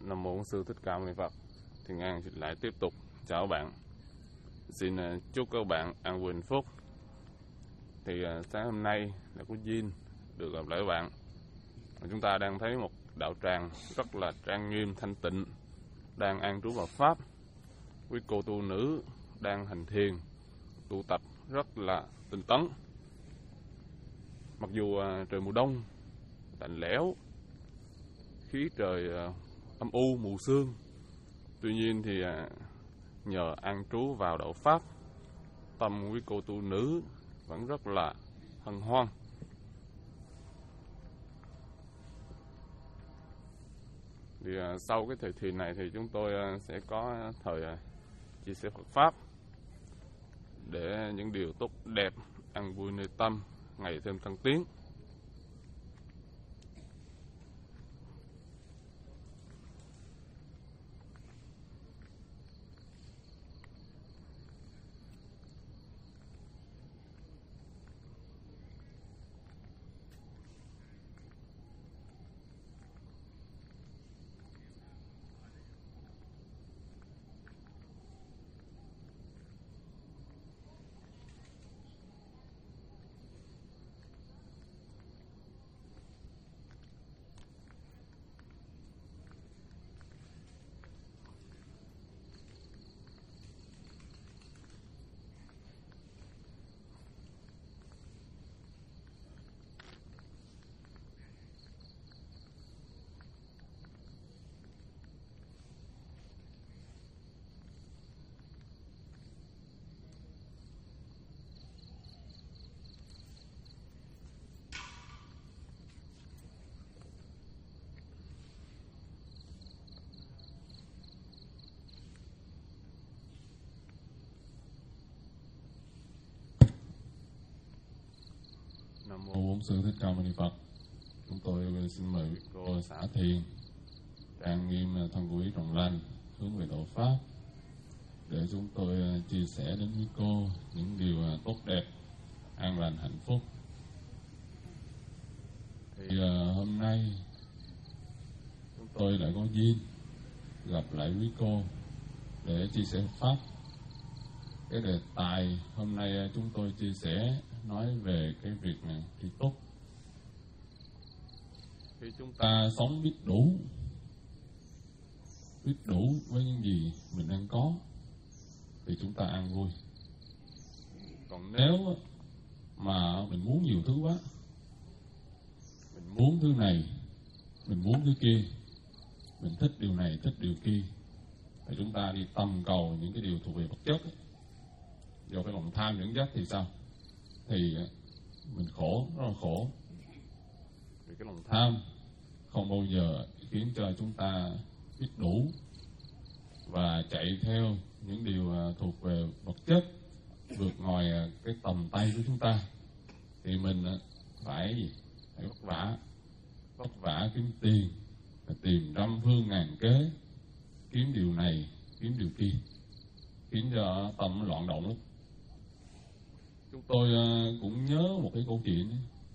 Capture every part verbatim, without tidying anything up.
Nam mô Sư Thích Ca Mâu Ni Phật. Thiện An xin lại tiếp tục chào các bạn. Xin chúc các bạn an vui hạnh phúc. Thì sáng hôm nay đã có duyên được gặp lại các bạn. Chúng ta đang thấy một đạo tràng rất là trang nghiêm thanh tịnh, đang an trú vào pháp. Quý cô tu nữ đang hành thiền, tu tập rất là tinh tấn. Mặc dù trời mùa đông lạnh lẽo, khí trời âm u mù sương, tuy nhiên thì nhờ an trú vào đạo pháp, tâm quý cô tu nữ vẫn rất là hân hoan. Thì sau cái thời kỳ này thì chúng tôi sẽ có thời chia sẻ Phật pháp để những điều tốt đẹp an vui nơi tâm ngày thêm tăng tiến. Nam mô Bổn Sư Thích Ca Mâu Ni Phật. Chúng tôi xin mời quý cô xả thiền, trang nghiêm thân của ý trọng lành, hướng về đạo pháp, để chúng tôi chia sẻ đến với cô những điều tốt đẹp, an lành, hạnh phúc. Thì uh, hôm nay chúng tôi lại có duyên gặp lại quý cô để chia sẻ pháp. Cái đề tài hôm nay chúng tôi chia sẻ nói về cái việc này thì tốt. Khi chúng ta sống biết đủ, biết đủ với những gì mình đang có, thì chúng ta an vui. Còn nếu mà mình muốn nhiều thứ quá, mình muốn thứ này, mình muốn thứ kia, mình thích điều này, thích điều kia, thì chúng ta đi tầm cầu những cái điều thuộc về vật chất ấy. Do cái lòng tham dẫn dắt thì sao? Thì mình khổ, rất là khổ. Vì cái lòng tham không bao giờ khiến cho chúng ta biết đủ và chạy theo những điều thuộc về vật chất vượt ngoài cái tầm tay của chúng ta. Thì mình phải gì? Phải vất vả, vất vả kiếm tiền, tìm trăm phương ngàn kế, kiếm điều này, kiếm điều kia, khiến cho tâm loạn động lắm. Chúng tôi cũng nhớ một cái câu chuyện.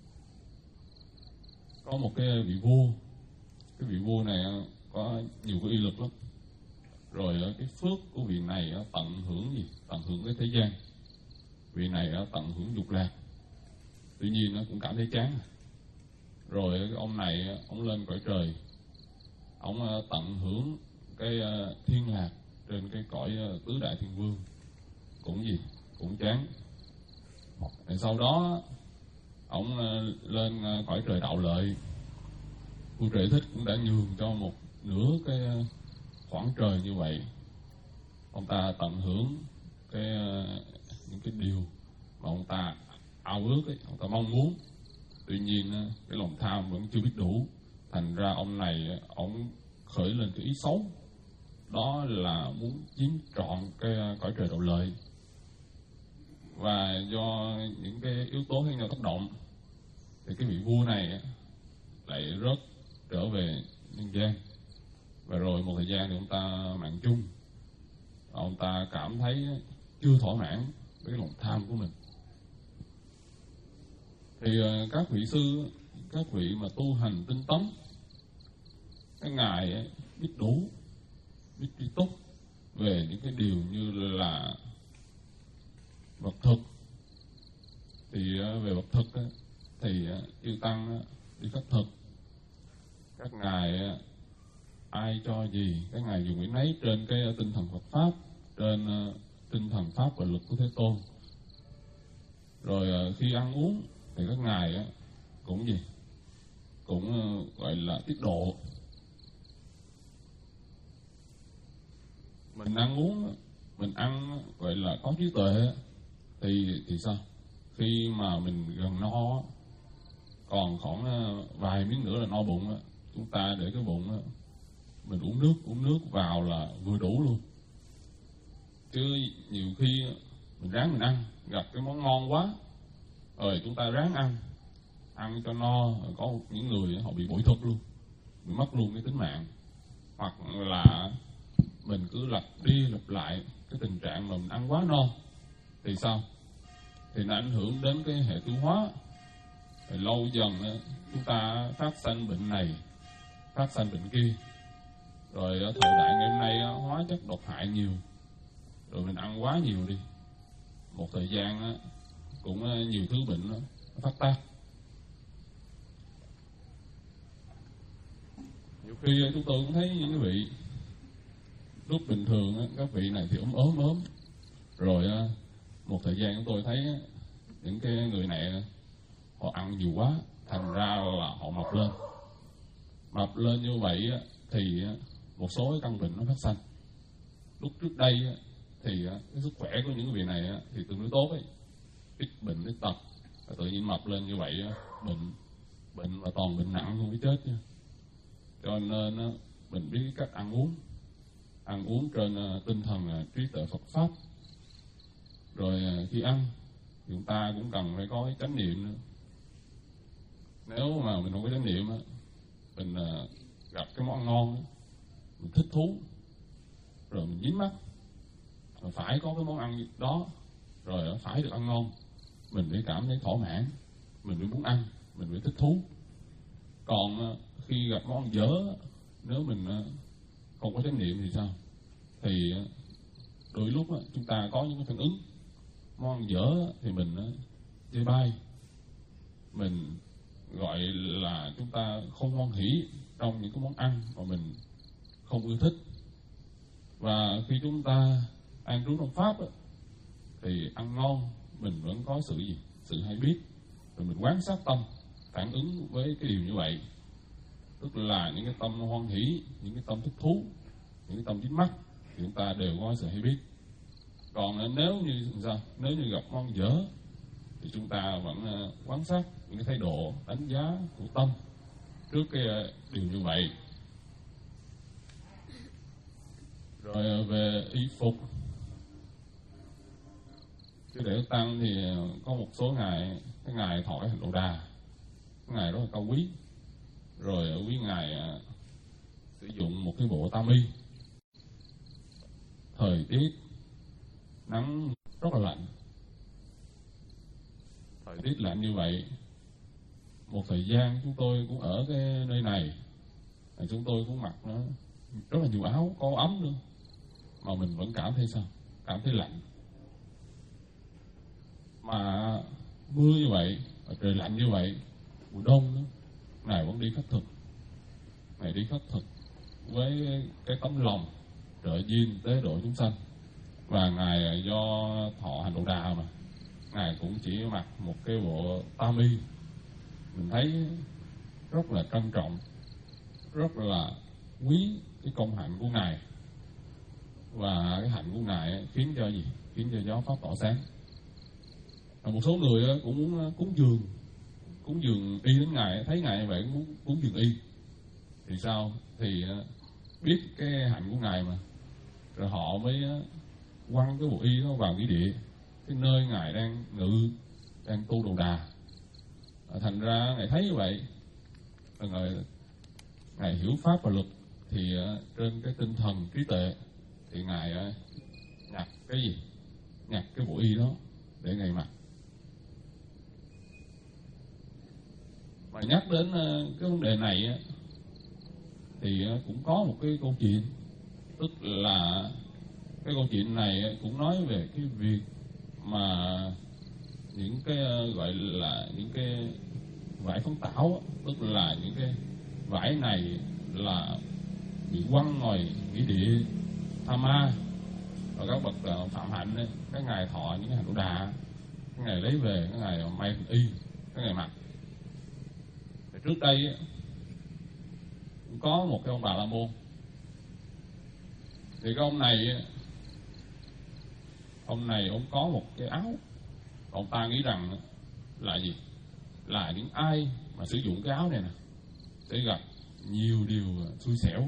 Có một cái vị vua. Cái vị vua này có nhiều cái uy lực lắm. Rồi cái phước của vị này tận hưởng gì? Tận hưởng cái thế gian. Vị này tận hưởng dục lạc. Tuy nhiên nó cũng cảm thấy chán. Rồi ông này ông lên cõi trời. Ông tận hưởng cái thiên lạc trên cái cõi tứ đại thiên vương. Cũng gì? Cũng chán. Rồi sau đó ông lên cõi trời đạo lợi. Vua Trời Thích cũng đã nhường cho một nửa cái khoảng trời như vậy. Ông ta tận hưởng cái những cái điều mà ông ta ao ước ấy, ông ta mong muốn. Tuy nhiên cái lòng tham vẫn chưa biết đủ. Thành ra ông này ông khởi lên cái ý xấu, đó là muốn chiếm trọn cái cõi trời đạo lợi. Và do những cái yếu tố khác nhau tác động, thì cái vị vua này lại rớt trở về nhân gian. Và rồi một thời gian thì ông ta mạng chung, ông ta cảm thấy chưa thỏa mãn với cái lòng tham của mình. Thì các vị sư, các vị mà tu hành tinh tấn, cái ngài biết đủ, biết tri túc về những cái điều như là vật thực. Thì về vật thực thì chư tăng đi khất thực, các ngài ai cho gì các ngài dùng cái nấy trên cái tinh thần Phật pháp, trên tinh thần pháp và luật của Thế Tôn. Rồi khi ăn uống thì các ngài cũng gì cũng gọi là tiết độ. Mình ăn uống, mình ăn gọi là có trí tuệ thì thì sao? Khi mà mình gần no, còn khoảng vài miếng nữa là no bụng, chúng ta để cái bụng mình uống nước, uống nước vào là vừa đủ luôn. Chứ nhiều khi mình ráng mình ăn, gặp cái món ngon quá, rồi chúng ta ráng ăn, ăn cho no. Có những người họ bị bội thực luôn, bị mất luôn cái tính mạng. Hoặc là mình cứ lặp đi lặp lại cái tình trạng mà mình ăn quá no thì sao? Thì nó ảnh hưởng đến cái hệ tiêu hóa. Thì lâu dần chúng ta phát sanh bệnh này, phát sanh bệnh kia. Rồi ở thời đại ngày hôm nay hóa chất độc hại nhiều, rồi mình ăn quá nhiều đi, một thời gian cũng nhiều thứ bệnh nó phát tác. Nhiều khi chúng tôi cũng thấy những cái vị lúc bình thường các vị này thì ốm ốm ốm, rồi một thời gian chúng tôi thấy những cái người này họ ăn nhiều quá, thành ra là họ mập lên. Mập lên như vậy thì một số cái căn bệnh nó phát sinh. Lúc trước đây thì cái sức khỏe của những vị này thì tương đối tốt ấy, ít bệnh ít tật. Tự nhiên mập lên như vậy bệnh bệnh và toàn bệnh nặng không biết chết chứ. Cho nên mình biết cách ăn uống, ăn uống trên tinh thần trí tuệ Phật pháp. Rồi khi ăn chúng ta cũng cần phải có cái chánh niệm nữa. Nếu mà mình không có chánh niệm, mình gặp cái món ngon, mình thích thú, rồi mình dính mắt, rồi phải có cái món ăn đó, rồi phải được ăn ngon, mình phải cảm thấy thỏa mãn, mình mới muốn ăn, mình mới thích thú. Còn khi gặp món ăn dở, nếu mình không có chánh niệm thì sao? Thì đôi lúc chúng ta có những cái phản ứng. Món ăn dở thì mình chê bai, mình gọi là chúng ta không hoan hỷ trong những cái món ăn mà mình không ưa thích. Và khi chúng ta ăn trú trong pháp thì ăn ngon, mình vẫn có sự gì? Sự hay biết. Rồi mình quán sát tâm, phản ứng với cái điều như vậy. Tức là những cái tâm hoan hỷ, những cái tâm thích thú, những cái tâm dính mắc thì chúng ta đều có sự hay biết. Còn nếu như sao? Nếu như gặp món dở thì chúng ta vẫn quan sát những cái thái độ đánh giá của tâm trước cái điều như vậy. Rồi về y phục, chứ để tăng thì có một số ngài, cái ngài thọ hành Đồ Đà, cái ngài rất là cao quý. Rồi quý ngài sử dụng một cái bộ tam y. Thời tiết nắng rất là lạnh, thời tiết lạnh như vậy, một thời gian chúng tôi cũng ở cái nơi này, chúng tôi cũng mặc nó rất là nhiều áo, có ấm nữa, mà mình vẫn cảm thấy sao? Cảm thấy lạnh. Mà mưa như vậy, trời lạnh như vậy, mùa đông nữa, ngài vẫn đi khất thực, ngài đi khất thực với cái tấm lòng trợ duyên tế độ chúng sanh. Và ngài do thọ hành Đồ Đà mà, ngài cũng chỉ mặc một cái bộ tam y. Mình thấy rất là trân trọng, rất là quý cái công hạnh của ngài. Và cái hạnh của ngài khiến cho gì? Khiến cho gió pháp tỏa sáng. Và một số người cũng muốn cúng dường, cúng dường y đến ngài, thấy ngài như vậy cũng muốn cúng dường y. Thì sao? Thì biết cái hạnh của ngài mà, rồi họ mới quăng cái bộ y đó vào nghĩa địa, cái nơi ngài đang ngự, đang tu Đồ Đà. Thành ra ngài thấy như vậy, ngài, ngài hiểu pháp và luật, thì trên cái tinh thần trí tuệ thì ngài nhặt cái gì? Nhặt cái bộ y đó để ngài mặc. Mà nhắc đến cái vấn đề này, thì cũng có một cái câu chuyện, tức là cái câu chuyện này cũng nói về cái việc mà những cái gọi là những cái vải phấn tảo, tức là những cái vải này là bị quăng ngoài nghĩa địa Tha Ma, và các bậc phạm hạnh ấy, các ngài thọ những cái hạnh Đô Đà, các ngài lấy về, các ngài may y, các ngài mặc. Thì trước đây ấy, cũng có một cái ông Bà La Môn, thì cái ông này ông này ông có một cái áo, ông ta nghĩ rằng là gì, là những ai mà sử dụng cái áo này nè sẽ gặp nhiều điều xui xẻo,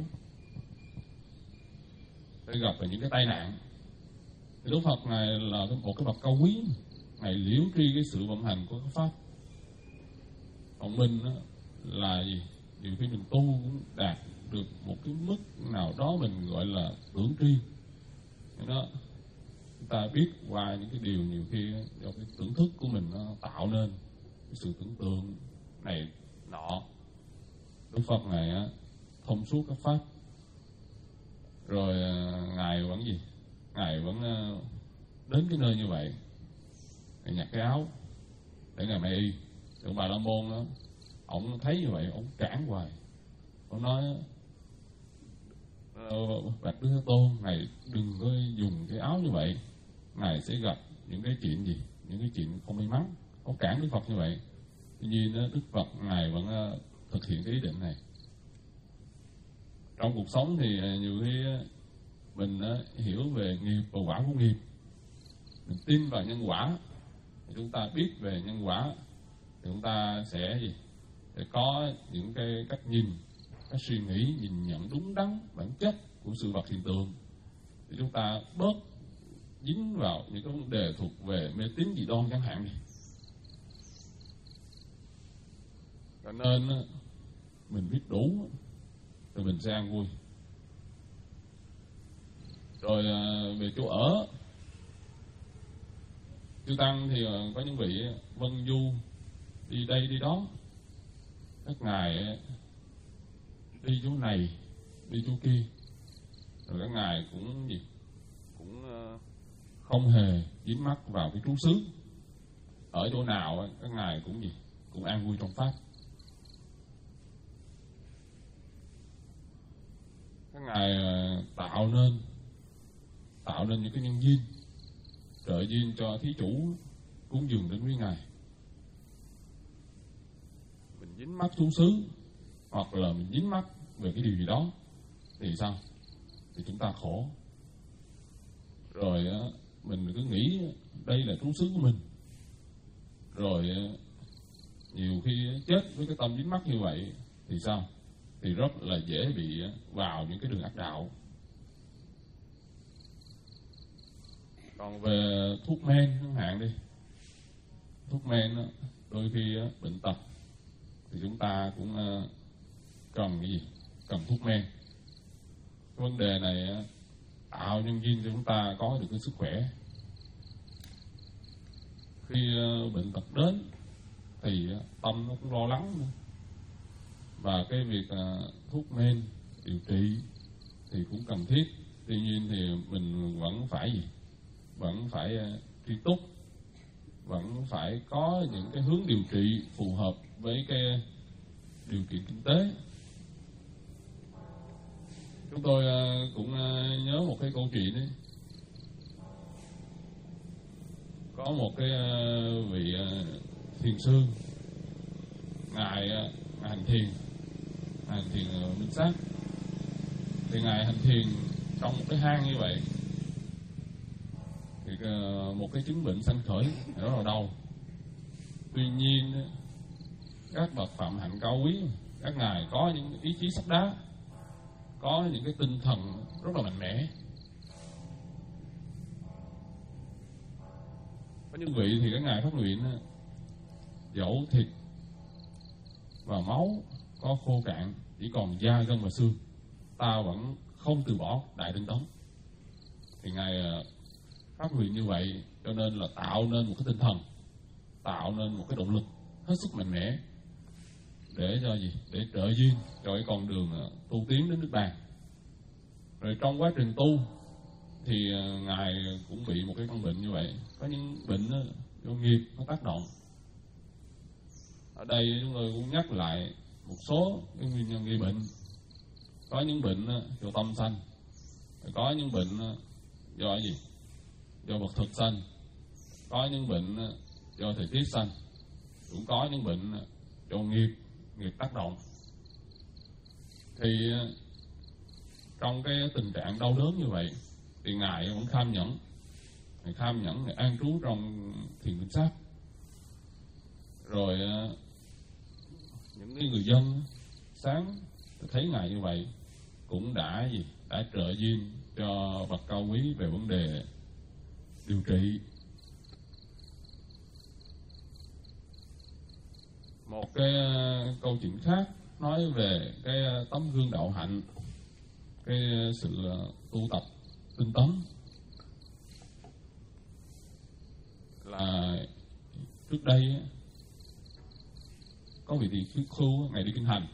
sẽ gặp những cái tai nạn. Thì Đức Phật này là một cái bậc cao quý, ngài liễu tri cái sự vận hành của cái pháp. Còn mình đó, là gì, nhiều khi mình tu cũng đạt được một cái mức nào đó mình gọi là tưởng tri. Thế đó, chúng ta biết qua những cái điều nhiều khi do cái tưởng thức của mình nó tạo nên cái sự tưởng tượng này nọ. Đức Phật này á, thông suốt các pháp, rồi ngài vẫn gì, ngài vẫn đến cái nơi như vậy, ngài nhặt cái áo để ngài may y. Thì ông Bà La Môn đó, ông thấy như vậy, ông cản hoài, ông nói bạch Đức Thế Tôn, ngài đừng có dùng cái áo như vậy, ngài sẽ gặp những cái chuyện gì, những cái chuyện không may mắn. Ông cản Đức Phật như vậy. Tuy nhiên Đức Phật ngài vẫn thực hiện cái ý định này. Trong cuộc sống thì nhiều khi mình hiểu về nghiệp và quả của nghiệp, mình tin vào nhân quả, thì chúng ta biết về nhân quả, thì chúng ta sẽ gì, sẽ có những cái cách nhìn, cách suy nghĩ, nhìn nhận đúng đắn bản chất của sự vật hiện tượng, thì chúng ta bớt dính vào những cái vấn đề thuộc về mê tín dị đoan chẳng hạn. Cho nên mình biết đủ rồi mình sẽ an vui. Rồi về chỗ ở, chư tăng thì có những vị vân du đi đây đi đó, các ngài đi chỗ này đi chỗ kia, rồi các ngài cũng gì cũng không hề dính mắc vào cái trú xứ. Ở chỗ nào các ngài cũng gì cũng an vui trong pháp. Các ngài tạo nên tạo nên những cái nhân duyên, trợ duyên cho thí chủ cúng dường đến với ngài. Mình dính mắc thú xứ, hoặc là mình dính mắc về cái điều gì đó, thì sao? Thì chúng ta khổ. Rồi mình cứ nghĩ đây là thú xứ của mình, rồi nhiều khi chết với cái tâm dính mắc như vậy thì sao? Thì rất là dễ bị vào những cái đường ác đạo. Còn về thuốc men chẳng hạn đi, thuốc men đó, đôi khi bệnh tật thì chúng ta cũng cần cái gì? Cần thuốc men. Cái vấn đề này tạo nhân duyên cho chúng ta có được cái sức khỏe. Khi bệnh tật đến thì tâm nó cũng lo lắng nữa. Và cái việc thuốc men điều trị thì cũng cần thiết. Tuy nhiên thì mình vẫn phải gì? Vẫn phải tri túc, vẫn phải có những cái hướng điều trị phù hợp với cái điều kiện kinh tế. Chúng tôi cũng nhớ một cái câu chuyện ấy. Có một cái vị thiền sư, ngài, ngài hành thiền, ngài hành thiền minh sát. Thì ngài hành thiền trong một cái hang như vậy, thì một cái chứng bệnh sanh khởi rất là đau. Tuy nhiên các bậc phạm hạnh cao quý, các ngài có những ý chí sắt đá, có những cái tinh thần rất là mạnh mẽ. Có những vị thì các ngài phát nguyện dẫu thịt và máu có khô cạn, chỉ còn da gân và xương, ta vẫn không từ bỏ đại tinh tấn. Thì ngài phát nguyện như vậy, cho nên là tạo nên một cái tinh thần, tạo nên một cái động lực hết sức mạnh mẽ để cho gì? Để trợ duyên cho cái con đường tu tiến đến Niết Bàn. Rồi trong quá trình tu thì Ngài cũng bị một cái căn bệnh như vậy. Có những bệnh đó, do nghiệp nó tác động. Ở đây chúng tôi cũng nhắc lại một số cái nguyên nhân gây bệnh. Có những bệnh do tâm sanh, có những bệnh do gì? Do vật thực sanh, có những bệnh do thời tiết sanh, cũng có những bệnh do nghiệp nghiệp tác động. Thì trong cái tình trạng đau đớn như vậy thì Ngài vẫn kham nhẫn, Ngài kham nhẫn, Ngài an trú trong thiền định sát. Rồi những cái người dân sáng thấy Ngài như vậy cũng đã gì? Đã trợ duyên cho bậc cao quý về vấn đề điều trị. Một cái câu chuyện khác nói về cái tấm gương đạo hạnh, cái sự tu tập tinh tấn. Là trước đây có vị tỳ khưu Ngài đi kinh hành.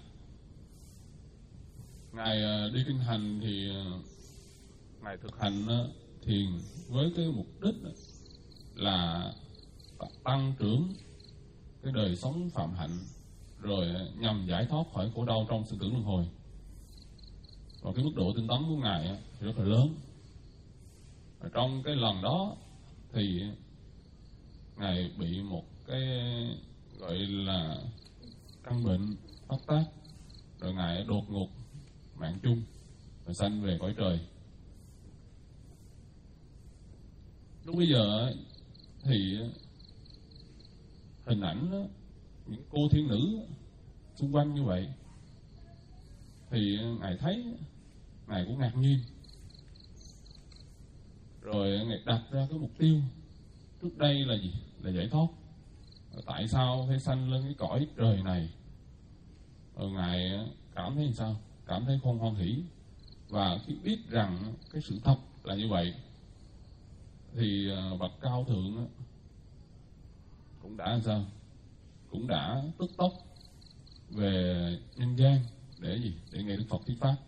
Ngài đi kinh hành thì Ngài thực hành thiền với cái mục đích là tăng trưởng cái đời sống phạm hạnh, rồi nhằm giải thoát khỏi khổ đau trong sự tưởng luân hồi. Và cái mức độ tinh tấn của Ngài thì rất là lớn. Và trong cái lần đó thì Ngài bị một cái gọi là căn bệnh phát tác, rồi Ngài đột ngột mạng chung và sanh về cõi trời. Lúc bây giờ thì hình ảnh đó, những cô thiên nữ xung quanh như vậy thì Ngài thấy, Ngài cũng ngạc nhiên. Rồi Ngài đặt ra cái mục tiêu trước đây là gì? Là giải thoát. Tại sao phải sanh lên cái cõi trời này? Rồi Ngài cảm thấy làm sao? Cảm thấy không hoan hỷ. Và khi biết rằng cái sự thật là như vậy thì bậc cao thượng cũng đã làm sao? Cũng đã tức tốc về nhân gian để gì? Để nghe Đức Phật thuyết pháp.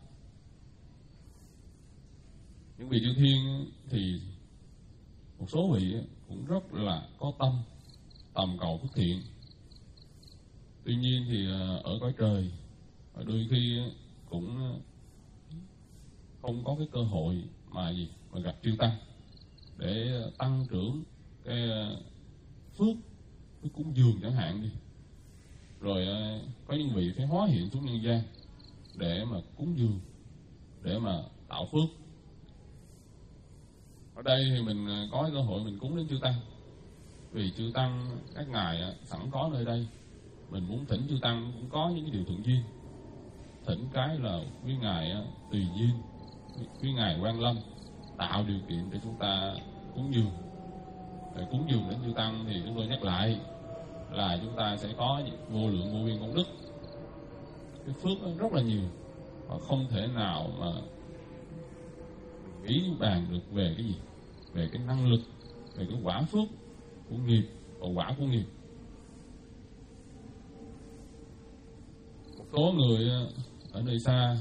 Những vị chư thiên thì một số vị cũng rất là có tâm tầm cầu phước thiện. Tuy nhiên thì ở cõi trời đôi khi cũng không có cái cơ hội mà gì mà gặp chư tăng để tăng trưởng cái phước, cái cúng dường chẳng hạn đi. Rồi có những vị phải hóa hiện xuống nhân gian để mà cúng dường, để mà tạo phước. Ở đây thì mình có cơ hội mình cúng đến chư tăng, vì chư tăng các ngài sẵn có nơi đây. Mình muốn thỉnh chư tăng cũng có những cái điều thuận duyên. Thỉnh cái là quý ngài tùy duyên, quý ngài Quan Lâm tạo điều kiện để chúng ta cúng dường. Để cúng dường đến chư tăng thì chúng tôi nhắc lại là chúng ta sẽ có vô lượng vô biên công đức. Cái phước rất là nhiều và không thể nào mà nghĩ bàn được về cái gì, về cái năng lực, về cái quả phước của nghiệp và quả của nghiệp. Một số người ở nơi xa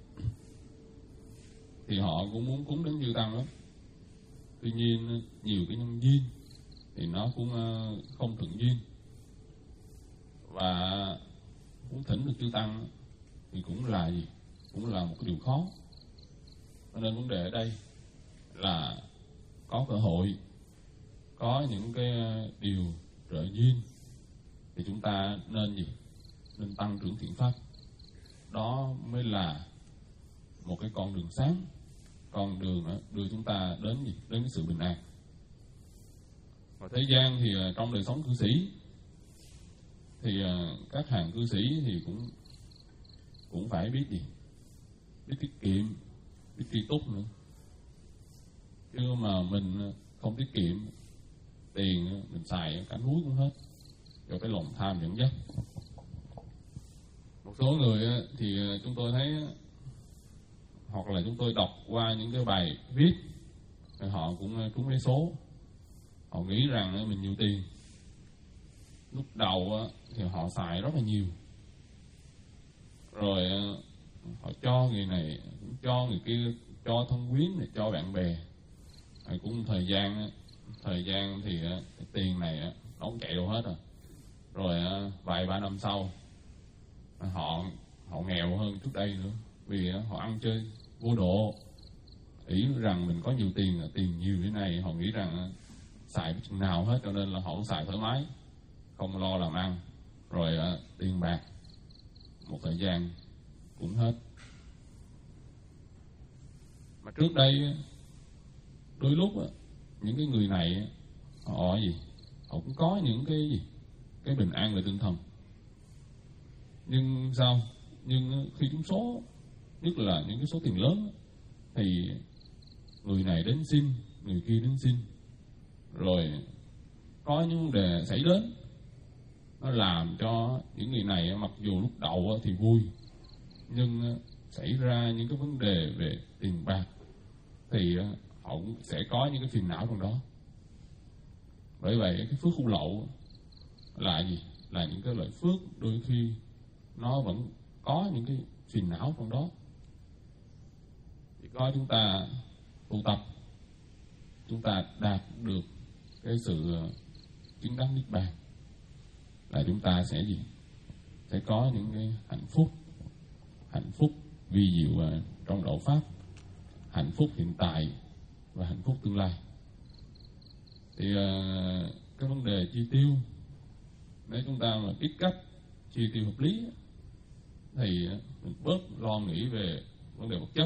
thì họ cũng muốn cúng đến chư tăng lắm. Tuy nhiên nhiều cái nhân duyên thì nó cũng không thuận duyên, và muốn thỉnh được chư tăng thì cũng là gì, cũng là một cái điều khó. Cho nên vấn đề ở đây là có cơ hội, có những cái điều trợ duyên thì chúng ta nên gì, nên tăng trưởng thiện pháp. Đó mới là một cái con đường sáng, con đường đưa chúng ta đến gì, đến cái sự bình an. Ở thế gian thì trong đời sống cư sĩ thì các hàng cư sĩ thì cũng cũng phải biết gì, biết tiết kiệm, biết tri túc nữa. Chứ mà mình không tiết kiệm, tiền mình xài cả núi cũng hết, do cái lòng tham dẫn dắt. Một số người thì chúng tôi thấy, hoặc là chúng tôi đọc qua những cái bài viết, họ cũng trúng vé số. Họ nghĩ rằng mình nhiều tiền. Lúc đầu thì họ xài rất là nhiều, rồi họ cho người này, cho người kia, cho thân quyến, này cho bạn bè. Rồi cũng thời gian, thời gian thì cái tiền này nó cũng chạy đâu hết rồi. Rồi vài ba năm sau họ họ nghèo hơn trước đây nữa, vì họ ăn chơi vô độ, nghĩ rằng mình có nhiều tiền, là tiền nhiều thế này, họ nghĩ rằng xài chừng nào hết, cho nên là họ cũng xài thoải mái, không lo làm ăn. Rồi tiền bạc một thời gian cũng hết. Mà trước đây đôi lúc những cái người này họ gì họ cũng có những cái gì cái bình an về tinh thần, nhưng sao nhưng khi trúng số, nhất là những cái số tiền lớn, thì người này đến xin, người kia đến xin, rồi có những vấn đề xảy đến, nó làm cho những người này mặc dù lúc đầu thì vui, nhưng xảy ra những cái vấn đề về tiền bạc thì họ cũng sẽ có những cái phiền não trong đó. Bởi vậy cái phước khu lậu là gì? Là những cái loại phước đôi khi nó vẫn có những cái phiền não trong đó. Chỉ có chúng ta tu tập, chúng ta đạt được cái sự chứng đắc niết bàn, là chúng ta sẽ gì? Sẽ có những cái hạnh phúc, hạnh phúc vi diệu trong đạo pháp, hạnh phúc hiện tại và hạnh phúc tương lai. Thì uh, cái vấn đề chi tiêu, nếu chúng ta mà biết cách chi tiêu hợp lý thì mình bớt lo nghĩ về vấn đề vật chất.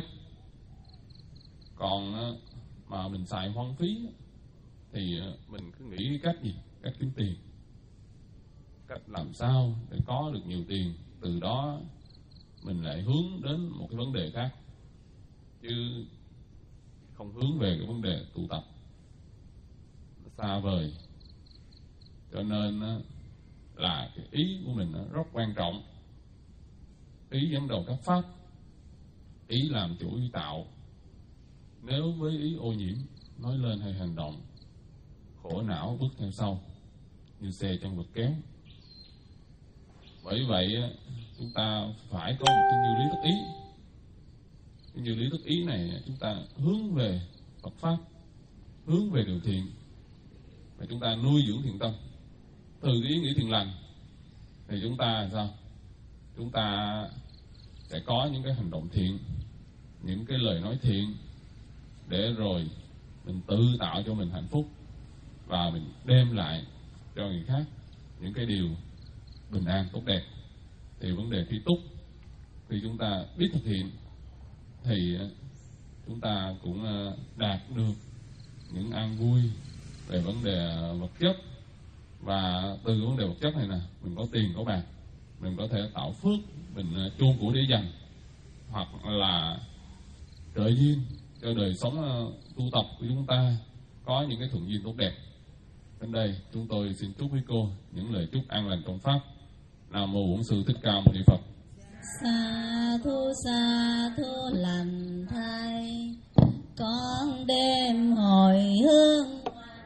Còn uh, mà mình xài hoang phí thì uh, mình cứ nghĩ cái cách gì? Cách kiếm tiền, cách làm sao để có được nhiều tiền, từ đó mình lại hướng đến một cái vấn đề khác, chứ không hướng về cái vấn đề tu tập, xa vời. Cho nên là cái ý của mình rất quan trọng, ý dẫn đầu các pháp, ý làm chủ ý tạo. Nếu với ý ô nhiễm nói lên hay hành động, khổ não bước theo sau như xe trong vực kéo. Bởi vậy chúng ta phải có một cái như lý thức ý. Cái như lý thức ý này chúng ta hướng về Phật pháp, hướng về điều thiện, và chúng ta nuôi dưỡng thiện tâm. Từ cái ý nghĩ thiện lành thì chúng ta là sao? Chúng ta sẽ có những cái hành động thiện, những cái lời nói thiện, để rồi mình tự tạo cho mình hạnh phúc, và mình đem lại cho người khác những cái điều bình an tốt đẹp. Thì vấn đề khi túc, khi chúng ta biết thực hiện thì chúng ta cũng đạt được những an vui về vấn đề vật chất. Và từ vấn đề vật chất này nè, mình có tiền có bạc, mình có thể tạo phước, mình chôn của để dành, hoặc là trợ duyên cho đời sống tu tập của chúng ta có những cái thuận duyên tốt đẹp. Đến đây chúng tôi xin chúc với cô những lời chúc an lành trong pháp. Nam mô Bổn Sư Thích Ca Mâu Ni Phật. Sa thu sa thu lành thay, con đêm hồi hương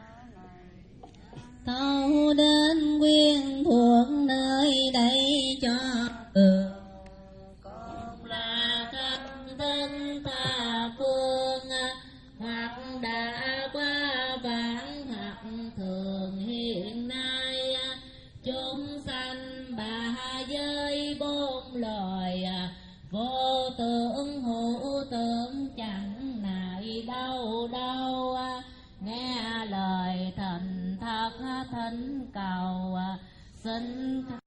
tâu đến quyên thuộc nơi đây cho ừ. Con là khách thân tha phương, hoặc đã qua vãng hoặc thường hiện nay, chúng sanh ba giới bốn loài, vô tưởng hữu tưởng chẳng nại đâu đâu. Nghe lời thành thật thỉnh cầu xin